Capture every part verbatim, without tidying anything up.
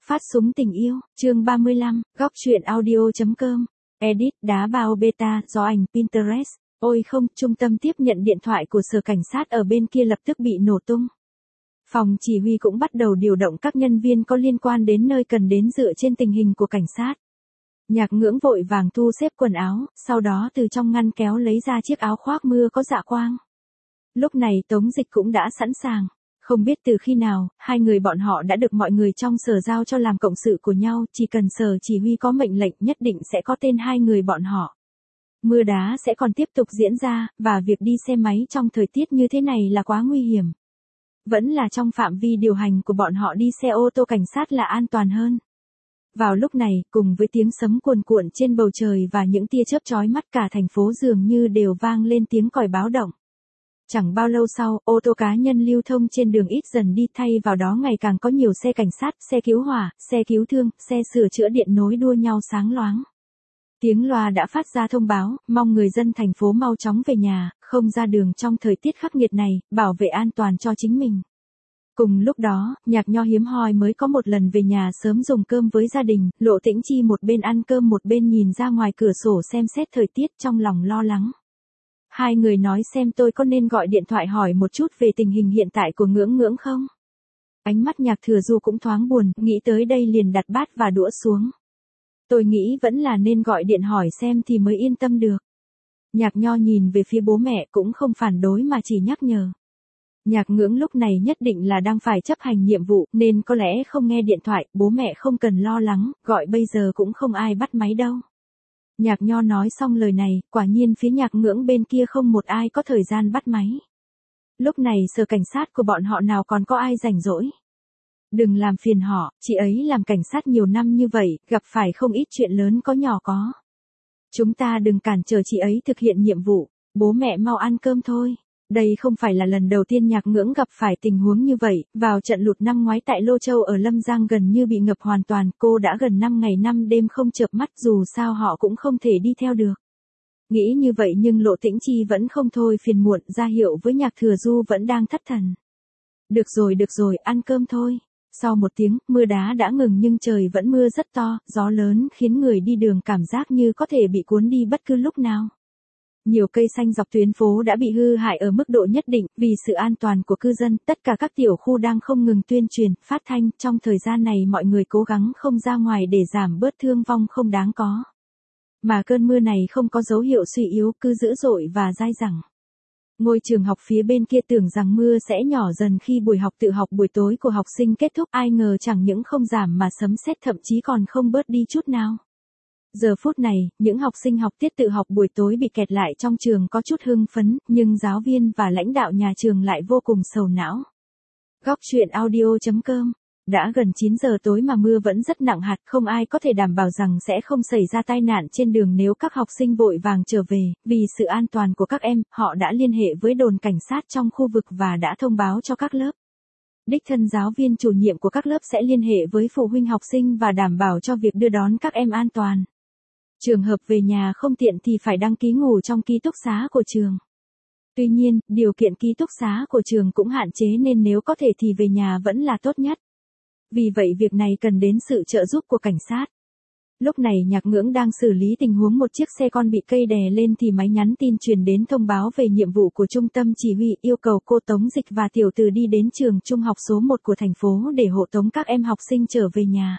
Phát súng tình yêu, chương ba mươi lăm, góc truyện audio chấm com. Edit, đá bao beta, do ảnh Pinterest. Ôi không, trung tâm tiếp nhận điện thoại của sở cảnh sát ở bên kia lập tức bị nổ tung. Phòng chỉ huy cũng bắt đầu điều động các nhân viên có liên quan đến nơi cần đến dựa trên tình hình của cảnh sát. Nhạc Ngưỡng vội vàng thu xếp quần áo, sau đó từ trong ngăn kéo lấy ra chiếc áo khoác mưa có dạ quang. Lúc này Tống Dịch cũng đã sẵn sàng. Không biết từ khi nào, hai người bọn họ đã được mọi người trong sở giao cho làm cộng sự của nhau, chỉ cần sở chỉ huy có mệnh lệnh nhất định sẽ có tên hai người bọn họ. Mưa đá sẽ còn tiếp tục diễn ra, và việc đi xe máy trong thời tiết như thế này là quá nguy hiểm. Vẫn là trong phạm vi điều hành của bọn họ đi xe ô tô cảnh sát là an toàn hơn. Vào lúc này, cùng với tiếng sấm cuồn cuộn trên bầu trời và những tia chớp chói mắt, cả thành phố dường như đều vang lên tiếng còi báo động. Chẳng bao lâu sau, ô tô cá nhân lưu thông trên đường ít dần đi, thay vào đó ngày càng có nhiều xe cảnh sát, xe cứu hỏa, xe cứu thương, xe sửa chữa điện nối đua nhau sáng loáng. Tiếng loa đã phát ra thông báo, mong người dân thành phố mau chóng về nhà, không ra đường trong thời tiết khắc nghiệt này, bảo vệ an toàn cho chính mình. Cùng lúc đó, Nhạc Nho hiếm hoi mới có một lần về nhà sớm dùng cơm với gia đình, Lộ Tĩnh Chi một bên ăn cơm một bên nhìn ra ngoài cửa sổ xem xét thời tiết, trong lòng lo lắng. Hai người nói xem tôi có nên gọi điện thoại hỏi một chút về tình hình hiện tại của Ngưỡng Ngưỡng không? Ánh mắt Nhạc Thừa Du cũng thoáng buồn, nghĩ tới đây liền đặt bát và đũa xuống. Tôi nghĩ vẫn là nên gọi điện hỏi xem thì mới yên tâm được. Nhạc Nho nhìn về phía bố mẹ cũng không phản đối mà chỉ nhắc nhở. Nhạc Ngưỡng lúc này nhất định là đang phải chấp hành nhiệm vụ nên có lẽ không nghe điện thoại, bố mẹ không cần lo lắng, gọi bây giờ cũng không ai bắt máy đâu. Nhạc Nho nói xong lời này, quả nhiên phía Nhạc Ngưỡng bên kia không một ai có thời gian bắt máy. Lúc này sở cảnh sát của bọn họ nào còn có ai rảnh rỗi. Đừng làm phiền họ, chị ấy làm cảnh sát nhiều năm như vậy, gặp phải không ít chuyện lớn có nhỏ có. Chúng ta đừng cản trở chị ấy thực hiện nhiệm vụ, bố mẹ mau ăn cơm thôi. Đây không phải là lần đầu tiên Nhạc Ngưỡng gặp phải tình huống như vậy, vào trận lụt năm ngoái tại Lô Châu ở Lâm Giang gần như bị ngập hoàn toàn, cô đã gần năm ngày năm đêm không chợp mắt, dù sao họ cũng không thể đi theo được. Nghĩ như vậy nhưng Lộ Tĩnh Chi vẫn không thôi phiền muộn, ra hiệu với Nhạc Thừa Du vẫn đang thất thần. Được rồi được rồi, ăn cơm thôi. Sau một tiếng, mưa đá đã ngừng nhưng trời vẫn mưa rất to, gió lớn khiến người đi đường cảm giác như có thể bị cuốn đi bất cứ lúc nào. Nhiều cây xanh dọc tuyến phố đã bị hư hại ở mức độ nhất định, vì sự an toàn của cư dân, tất cả các tiểu khu đang không ngừng tuyên truyền, phát thanh, trong thời gian này mọi người cố gắng không ra ngoài để giảm bớt thương vong không đáng có. Mà cơn mưa này không có dấu hiệu suy yếu, cứ dữ dội và dai dẳng. Ngôi trường học phía bên kia tưởng rằng mưa sẽ nhỏ dần khi buổi học tự học buổi tối của học sinh kết thúc, ai ngờ chẳng những không giảm mà sấm sét thậm chí còn không bớt đi chút nào. Giờ phút này, những học sinh học tiết tự học buổi tối bị kẹt lại trong trường có chút hưng phấn, nhưng giáo viên và lãnh đạo nhà trường lại vô cùng sầu não. Góc truyện audio chấm com. Đã gần chín giờ tối mà mưa vẫn rất nặng hạt, không ai có thể đảm bảo rằng sẽ không xảy ra tai nạn trên đường nếu các học sinh vội vàng trở về, vì sự an toàn của các em, họ đã liên hệ với đồn cảnh sát trong khu vực và đã thông báo cho các lớp. Đích thân giáo viên chủ nhiệm của các lớp sẽ liên hệ với phụ huynh học sinh và đảm bảo cho việc đưa đón các em an toàn. Trường hợp về nhà không tiện thì phải đăng ký ngủ trong ký túc xá của trường. Tuy nhiên, điều kiện ký túc xá của trường cũng hạn chế nên nếu có thể thì về nhà vẫn là tốt nhất. Vì vậy việc này cần đến sự trợ giúp của cảnh sát. Lúc này Nhạc Ngưỡng đang xử lý tình huống một chiếc xe con bị cây đè lên thì máy nhắn tin truyền đến thông báo về nhiệm vụ của trung tâm chỉ huy, yêu cầu cô Tống Dịch và Tiểu Từ đi đến trường trung học số một của thành phố để hộ tống các em học sinh trở về nhà.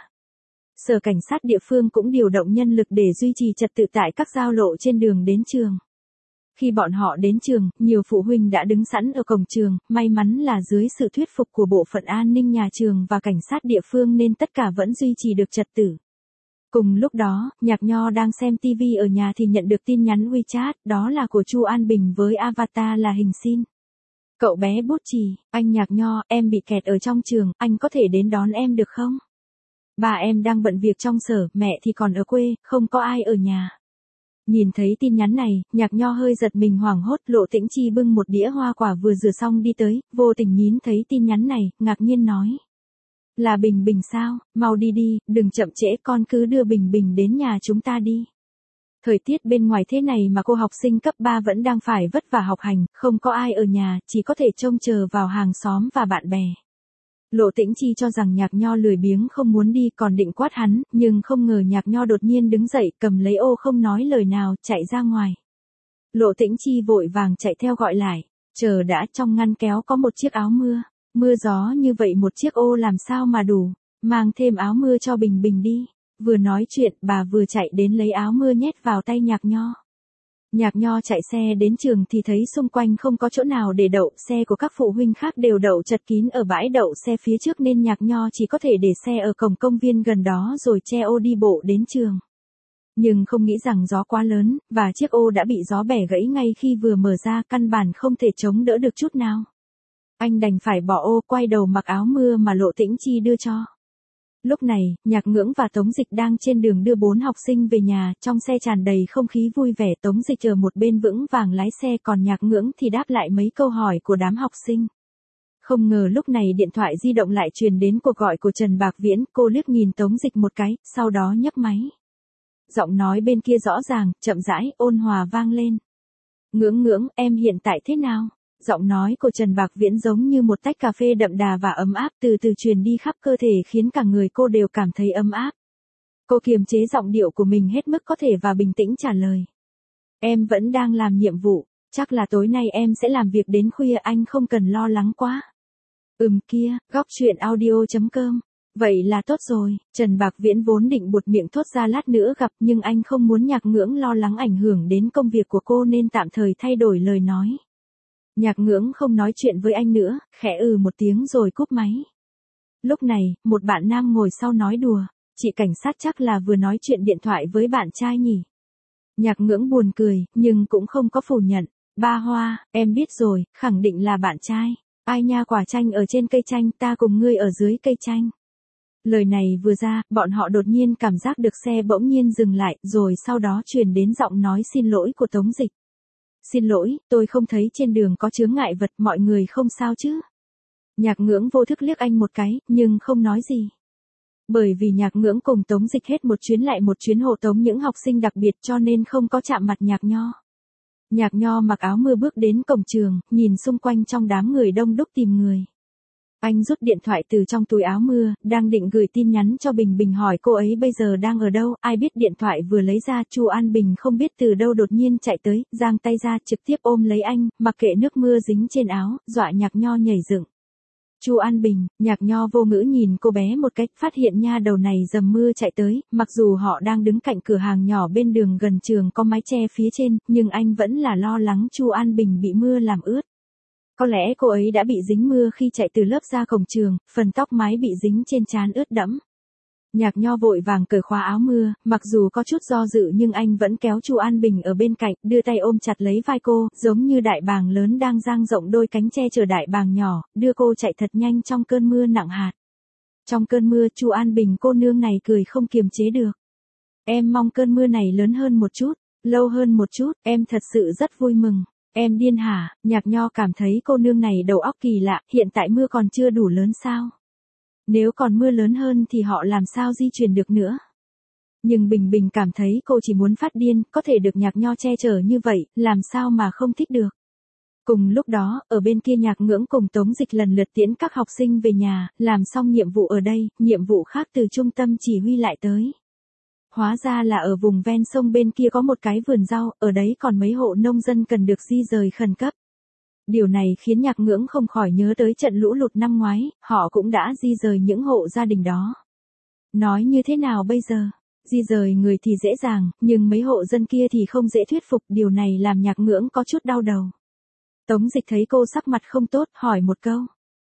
Sở cảnh sát địa phương cũng điều động nhân lực để duy trì trật tự tại các giao lộ trên đường đến trường. Khi bọn họ đến trường, nhiều phụ huynh đã đứng sẵn ở cổng trường, may mắn là dưới sự thuyết phục của bộ phận an ninh nhà trường và cảnh sát địa phương nên tất cả vẫn duy trì được trật tự. Cùng lúc đó, Nhạc Nho đang xem ti vi ở nhà thì nhận được tin nhắn WeChat, đó là của Chu An Bình với avatar là hình xin. Cậu bé bút chì, anh Nhạc Nho, em bị kẹt ở trong trường, anh có thể đến đón em được không? Ba em đang bận việc trong sở, mẹ thì còn ở quê, không có ai ở nhà. Nhìn thấy tin nhắn này, Nhạc Nho hơi giật mình hoảng hốt, Lộ Tĩnh Chi bưng một đĩa hoa quả vừa rửa xong đi tới, vô tình nhìn thấy tin nhắn này, ngạc nhiên nói. Là Bình Bình sao, mau đi đi, đừng chậm trễ, con cứ đưa Bình Bình đến nhà chúng ta đi. Thời tiết bên ngoài thế này mà cô học sinh cấp ba vẫn đang phải vất vả học hành, không có ai ở nhà, chỉ có thể trông chờ vào hàng xóm và bạn bè. Lộ Tĩnh Chi cho rằng Nhạc Nho lười biếng không muốn đi còn định quát hắn, nhưng không ngờ Nhạc Nho đột nhiên đứng dậy cầm lấy ô không nói lời nào chạy ra ngoài. Lộ Tĩnh Chi vội vàng chạy theo gọi lại, chờ đã, trong ngăn kéo có một chiếc áo mưa, mưa gió như vậy một chiếc ô làm sao mà đủ, mang thêm áo mưa cho Bình Bình đi. Vừa nói chuyện bà vừa chạy đến lấy áo mưa nhét vào tay Nhạc Nho. Nhạc Nho chạy xe đến trường thì thấy xung quanh không có chỗ nào để đậu, xe của các phụ huynh khác đều đậu chật kín ở bãi đậu xe phía trước nên Nhạc Nho chỉ có thể để xe ở cổng công viên gần đó rồi che ô đi bộ đến trường. Nhưng không nghĩ rằng gió quá lớn, và chiếc ô đã bị gió bẻ gãy ngay khi vừa mở ra, căn bản không thể chống đỡ được chút nào. Anh đành phải bỏ ô quay đầu mặc áo mưa mà Lộ Tĩnh Chi đưa cho. Lúc này, Nhạc Ngưỡng và Tống Dịch đang trên đường đưa bốn học sinh về nhà, trong xe tràn đầy không khí vui vẻ. Tống Dịch chờ một bên vững vàng lái xe còn Nhạc Ngưỡng thì đáp lại mấy câu hỏi của đám học sinh. Không ngờ lúc này điện thoại di động lại truyền đến cuộc gọi của Trần Bạc Viễn, cô liếc nhìn Tống Dịch một cái, sau đó nhấc máy. Giọng nói bên kia rõ ràng, chậm rãi, ôn hòa vang lên. Ngưỡng Ngưỡng, em hiện tại thế nào? Giọng nói của Trần Bạc Viễn giống như một tách cà phê đậm đà và ấm áp từ từ truyền đi khắp cơ thể khiến cả người cô đều cảm thấy ấm áp. Cô kiềm chế giọng điệu của mình hết mức có thể và bình tĩnh trả lời. Em vẫn đang làm nhiệm vụ, chắc là tối nay em sẽ làm việc đến khuya, anh không cần lo lắng quá. Ừm kia, góc truyện audio chấm com. Vậy là tốt rồi, Trần Bạc Viễn vốn định buột miệng thốt ra lát nữa gặp nhưng anh không muốn Nhạc Ngưỡng lo lắng ảnh hưởng đến công việc của cô nên tạm thời thay đổi lời nói. Nhạc Ngưỡng không nói chuyện với anh nữa, khẽ ừ một tiếng rồi cúp máy. Lúc này, một bạn nam ngồi sau nói đùa, chị cảnh sát chắc là vừa nói chuyện điện thoại với bạn trai nhỉ. Nhạc Ngưỡng buồn cười, nhưng cũng không có phủ nhận. Ba Hoa, em biết rồi, khẳng định là bạn trai. Ai nha, quả chanh ở trên cây chanh, ta cùng ngươi ở dưới cây chanh. Lời này vừa ra, bọn họ đột nhiên cảm giác được xe bỗng nhiên dừng lại, rồi sau đó truyền đến giọng nói xin lỗi của Tống Dịch. Xin lỗi, tôi không thấy trên đường có chướng ngại vật, mọi người không sao chứ? Nhạc Ngưỡng vô thức liếc anh một cái, nhưng không nói gì. Bởi vì Nhạc Ngưỡng cùng Tống Dịch hết một chuyến lại một chuyến hộ tống những học sinh đặc biệt cho nên không có chạm mặt Nhạc Nho. Nhạc Nho mặc áo mưa bước đến cổng trường, nhìn xung quanh trong đám người đông đúc tìm người. Anh rút điện thoại từ trong túi áo mưa, đang định gửi tin nhắn cho Bình Bình hỏi cô ấy bây giờ đang ở đâu, ai biết điện thoại vừa lấy ra, Chu An Bình không biết từ đâu đột nhiên chạy tới, giang tay ra trực tiếp ôm lấy anh, mặc kệ nước mưa dính trên áo, dọa Nhạc Nho nhảy dựng. Chu An Bình, Nhạc Nho vô ngữ nhìn cô bé một cách, phát hiện nha đầu này dầm mưa chạy tới, mặc dù họ đang đứng cạnh cửa hàng nhỏ bên đường gần trường có mái che phía trên, nhưng anh vẫn là lo lắng Chu An Bình bị mưa làm ướt. Có lẽ cô ấy đã bị dính mưa khi chạy từ lớp ra cổng trường, phần tóc mái bị dính trên trán ướt đẫm. Nhạc Nho vội vàng cởi khóa áo mưa, mặc dù có chút do dự nhưng anh vẫn kéo Chu An Bình ở bên cạnh, đưa tay ôm chặt lấy vai cô, giống như đại bàng lớn đang dang rộng đôi cánh che chở đại bàng nhỏ, đưa cô chạy thật nhanh trong cơn mưa nặng hạt. Trong cơn mưa, Chu An Bình cô nương này cười không kiềm chế được. Em mong cơn mưa này lớn hơn một chút, lâu hơn một chút, em thật sự rất vui mừng. Em điên hả? Nhạc Nho cảm thấy cô nương này đầu óc kỳ lạ, hiện tại mưa còn chưa đủ lớn sao? Nếu còn mưa lớn hơn thì họ làm sao di chuyển được nữa? Nhưng Bình Bình cảm thấy cô chỉ muốn phát điên, có thể được Nhạc Nho che chở như vậy, làm sao mà không thích được? Cùng lúc đó, ở bên kia Nhạc Ngưỡng cùng Tống Dịch lần lượt tiễn các học sinh về nhà, làm xong nhiệm vụ ở đây, nhiệm vụ khác từ trung tâm chỉ huy lại tới. Hóa ra là ở vùng ven sông bên kia có một cái vườn rau, ở đấy còn mấy hộ nông dân cần được di rời khẩn cấp. Điều này khiến Nhạc Ngưỡng không khỏi nhớ tới trận lũ lụt năm ngoái, họ cũng đã di rời những hộ gia đình đó. Nói như thế nào bây giờ? Di rời người thì dễ dàng, nhưng mấy hộ dân kia thì không dễ thuyết phục, điều này làm Nhạc Ngưỡng có chút đau đầu. Tống Dịch thấy cô sắc mặt không tốt, hỏi một câu.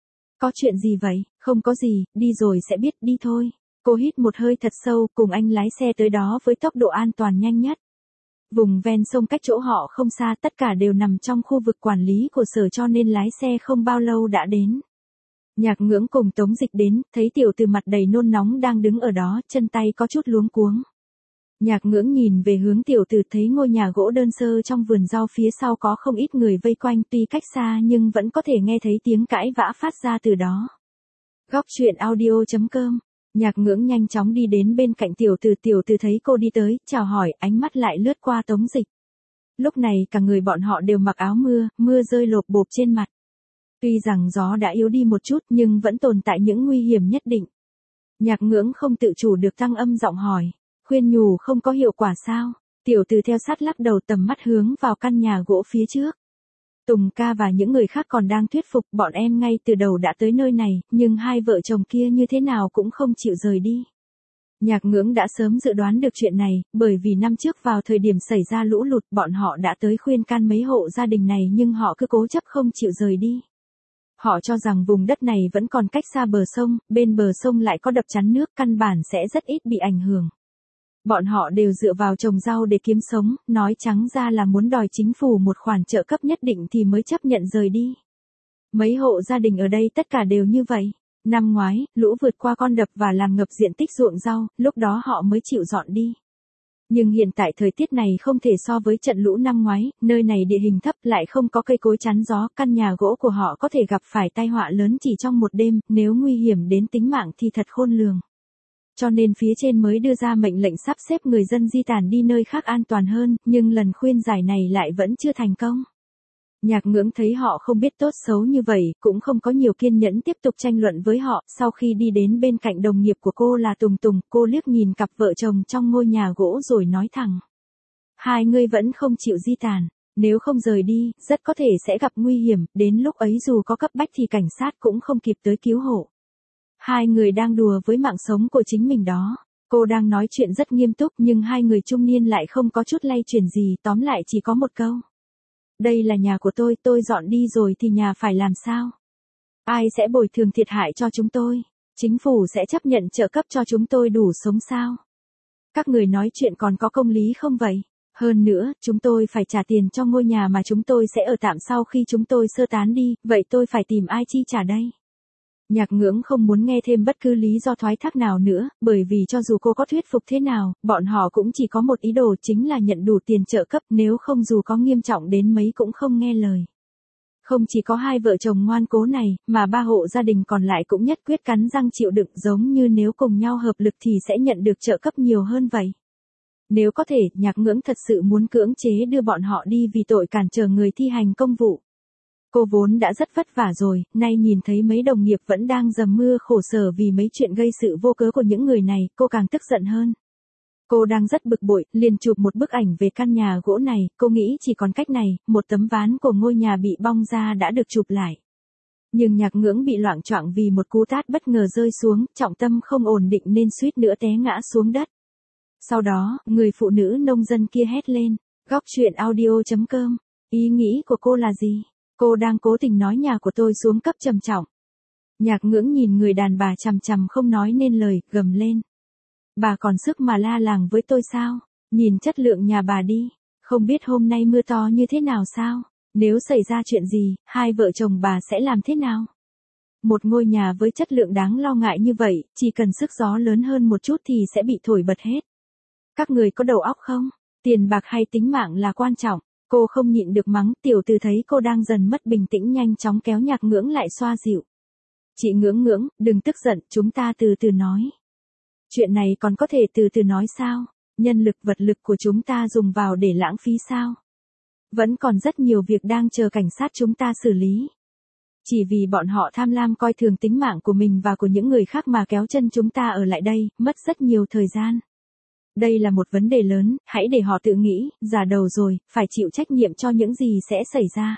Có chuyện gì vậy? Không có gì, đi rồi sẽ biết, đi thôi. Cô hít một hơi thật sâu, cùng anh lái xe tới đó với tốc độ an toàn nhanh nhất. Vùng ven sông cách chỗ họ không xa, tất cả đều nằm trong khu vực quản lý của sở cho nên lái xe không bao lâu đã đến. Nhạc Ngưỡng cùng Tống Dịch đến, thấy tiểu từ mặt đầy nôn nóng đang đứng ở đó, chân tay có chút luống cuống. Nhạc Ngưỡng nhìn về hướng tiểu từ, thấy ngôi nhà gỗ đơn sơ trong vườn rau phía sau có không ít người vây quanh, tuy cách xa nhưng vẫn có thể nghe thấy tiếng cãi vã phát ra từ đó. Góc truyện audio chấm com. Nhạc Ngưỡng nhanh chóng đi đến bên cạnh tiểu từ, tiểu từ thấy cô đi tới, chào hỏi, ánh mắt lại lướt qua Tống Dịch. Lúc này cả người bọn họ đều mặc áo mưa, mưa rơi lộp bộp trên mặt. Tuy rằng gió đã yếu đi một chút nhưng vẫn tồn tại những nguy hiểm nhất định. Nhạc Ngưỡng không tự chủ được tăng âm giọng hỏi, khuyên nhủ không có hiệu quả sao? Tiểu Từ theo sát lắc đầu, tầm mắt hướng vào căn nhà gỗ phía trước. Tùng ca và những người khác còn đang thuyết phục bọn em ngay từ đầu đã tới nơi này, nhưng hai vợ chồng kia như thế nào cũng không chịu rời đi. Nhạc Ngưỡng đã sớm dự đoán được chuyện này, bởi vì năm trước vào thời điểm xảy ra lũ lụt bọn họ đã tới khuyên can mấy hộ gia đình này nhưng họ cứ cố chấp không chịu rời đi. Họ cho rằng vùng đất này vẫn còn cách xa bờ sông, bên bờ sông lại có đập chắn nước, căn bản sẽ rất ít bị ảnh hưởng. Bọn họ đều dựa vào trồng rau để kiếm sống, nói trắng ra là muốn đòi chính phủ một khoản trợ cấp nhất định thì mới chấp nhận rời đi. Mấy hộ gia đình ở đây tất cả đều như vậy. Năm ngoái, lũ vượt qua con đập và làm ngập diện tích ruộng rau, lúc đó họ mới chịu dọn đi. Nhưng hiện tại thời tiết này không thể so với trận lũ năm ngoái, nơi này địa hình thấp lại không có cây cối chắn gió, căn nhà gỗ của họ có thể gặp phải tai họa lớn chỉ trong một đêm, nếu nguy hiểm đến tính mạng thì thật khôn lường. Cho nên phía trên mới đưa ra mệnh lệnh sắp xếp người dân di tản đi nơi khác an toàn hơn, nhưng lần khuyên giải này lại vẫn chưa thành công. Nhạc Ngưỡng thấy họ không biết tốt xấu như vậy, cũng không có nhiều kiên nhẫn tiếp tục tranh luận với họ. Sau khi đi đến bên cạnh đồng nghiệp của cô là Tùng Tùng, cô liếc nhìn cặp vợ chồng trong ngôi nhà gỗ rồi nói thẳng. Hai người vẫn không chịu di tản, nếu không rời đi, rất có thể sẽ gặp nguy hiểm, đến lúc ấy dù có cấp bách thì cảnh sát cũng không kịp tới cứu hộ. Hai người đang đùa với mạng sống của chính mình đó. Cô đang nói chuyện rất nghiêm túc nhưng hai người trung niên lại không có chút lay chuyển gì, tóm lại chỉ có một câu. Đây là nhà của tôi, tôi dọn đi rồi thì nhà phải làm sao? Ai sẽ bồi thường thiệt hại cho chúng tôi? Chính phủ sẽ chấp nhận trợ cấp cho chúng tôi đủ sống sao? Các người nói chuyện còn có công lý không vậy? Hơn nữa, chúng tôi phải trả tiền cho ngôi nhà mà chúng tôi sẽ ở tạm sau khi chúng tôi sơ tán đi, vậy tôi phải tìm ai chi trả đây? Nhạc Ngưỡng không muốn nghe thêm bất cứ lý do thoái thác nào nữa, bởi vì cho dù cô có thuyết phục thế nào, bọn họ cũng chỉ có một ý đồ chính là nhận đủ tiền trợ cấp, nếu không dù có nghiêm trọng đến mấy cũng không nghe lời. Không chỉ có hai vợ chồng ngoan cố này, mà ba hộ gia đình còn lại cũng nhất quyết cắn răng chịu đựng, giống như nếu cùng nhau hợp lực thì sẽ nhận được trợ cấp nhiều hơn vậy. Nếu có thể, Nhạc Ngưỡng thật sự muốn cưỡng chế đưa bọn họ đi vì tội cản trở người thi hành công vụ. Cô vốn đã rất vất vả rồi, nay nhìn thấy mấy đồng nghiệp vẫn đang dầm mưa khổ sở vì mấy chuyện gây sự vô cớ của những người này, cô càng tức giận hơn. Cô đang rất bực bội, liền chụp một bức ảnh về căn nhà gỗ này, cô nghĩ chỉ còn cách này, một tấm ván của ngôi nhà bị bong ra đã được chụp lại. Nhưng Nhạc Ngưỡng bị loạng choạng vì một cú tát bất ngờ rơi xuống, trọng tâm không ổn định nên suýt nữa té ngã xuống đất. Sau đó, người phụ nữ nông dân kia hét lên, góc truyện audio chấm com, ý nghĩ của cô là gì? Cô đang cố tình nói nhà của tôi xuống cấp trầm trọng. Nhạc Ngưỡng nhìn người đàn bà chằm chằm không nói nên lời, gầm lên. Bà còn sức mà la làng với tôi sao? Nhìn chất lượng nhà bà đi. Không biết hôm nay mưa to như thế nào sao? Nếu xảy ra chuyện gì, hai vợ chồng bà sẽ làm thế nào? Một ngôi nhà với chất lượng đáng lo ngại như vậy, chỉ cần sức gió lớn hơn một chút thì sẽ bị thổi bật hết. Các người có đầu óc không? Tiền bạc hay tính mạng là quan trọng. Cô không nhịn được mắng, Tiểu Từ thấy cô đang dần mất bình tĩnh nhanh chóng kéo Nhạc Ngưỡng lại xoa dịu. Chị Ngưỡng Ngưỡng, đừng tức giận, chúng ta từ từ nói. Chuyện này còn có thể từ từ nói sao? Nhân lực vật lực của chúng ta dùng vào để lãng phí sao? Vẫn còn rất nhiều việc đang chờ cảnh sát chúng ta xử lý. Chỉ vì bọn họ tham lam coi thường tính mạng của mình và của những người khác mà kéo chân chúng ta ở lại đây, mất rất nhiều thời gian. Đây là một vấn đề lớn, hãy để họ tự nghĩ, già đầu rồi, phải chịu trách nhiệm cho những gì sẽ xảy ra.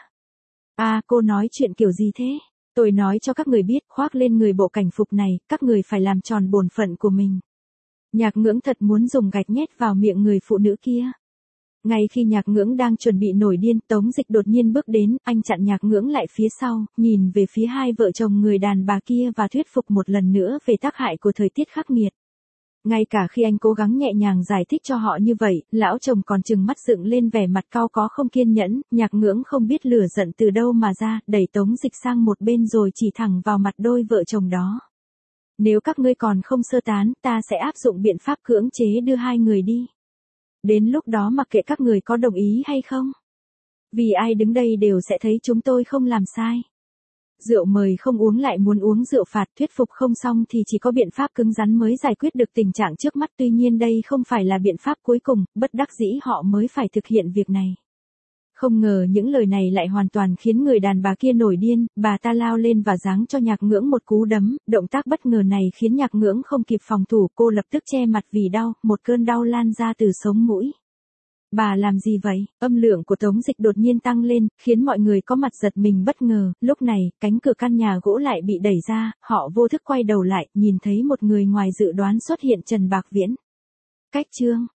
À, cô nói chuyện kiểu gì thế? Tôi nói cho các người biết, khoác lên người bộ cảnh phục này, các người phải làm tròn bổn phận của mình. Nhạc Ngưỡng thật muốn dùng gạch nhét vào miệng người phụ nữ kia. Ngay khi Nhạc Ngưỡng đang chuẩn bị nổi điên, Tống Dịch đột nhiên bước đến, anh chặn Nhạc Ngưỡng lại phía sau, nhìn về phía hai vợ chồng người đàn bà kia và thuyết phục một lần nữa về tác hại của thời tiết khắc nghiệt. Ngay cả khi anh cố gắng nhẹ nhàng giải thích cho họ như vậy, lão chồng còn trừng mắt dựng lên vẻ mặt cau có không kiên nhẫn. Nhạc Ngưỡng không biết lửa giận từ đâu mà ra, đẩy Tống Dịch sang một bên rồi chỉ thẳng vào mặt đôi vợ chồng đó. Nếu các ngươi còn không sơ tán, ta sẽ áp dụng biện pháp cưỡng chế đưa hai người đi. Đến lúc đó mặc kệ các người có đồng ý hay không. Vì ai đứng đây đều sẽ thấy chúng tôi không làm sai. Rượu mời không uống lại muốn uống rượu phạt, thuyết phục không xong thì chỉ có biện pháp cứng rắn mới giải quyết được tình trạng trước mắt. Tuy nhiên đây không phải là biện pháp cuối cùng, bất đắc dĩ họ mới phải thực hiện việc này. Không ngờ những lời này lại hoàn toàn khiến người đàn bà kia nổi điên, bà ta lao lên và giáng cho Nhạc Ngưỡng một cú đấm, động tác bất ngờ này khiến Nhạc Ngưỡng không kịp phòng thủ, cô lập tức che mặt vì đau, một cơn đau lan ra từ sống mũi. Bà làm gì vậy? Âm lượng của Tống Dịch đột nhiên tăng lên, khiến mọi người có mặt giật mình bất ngờ, lúc này, cánh cửa căn nhà gỗ lại bị đẩy ra, họ vô thức quay đầu lại, nhìn thấy một người ngoài dự đoán xuất hiện Trần Bạc Viễn. Cách chương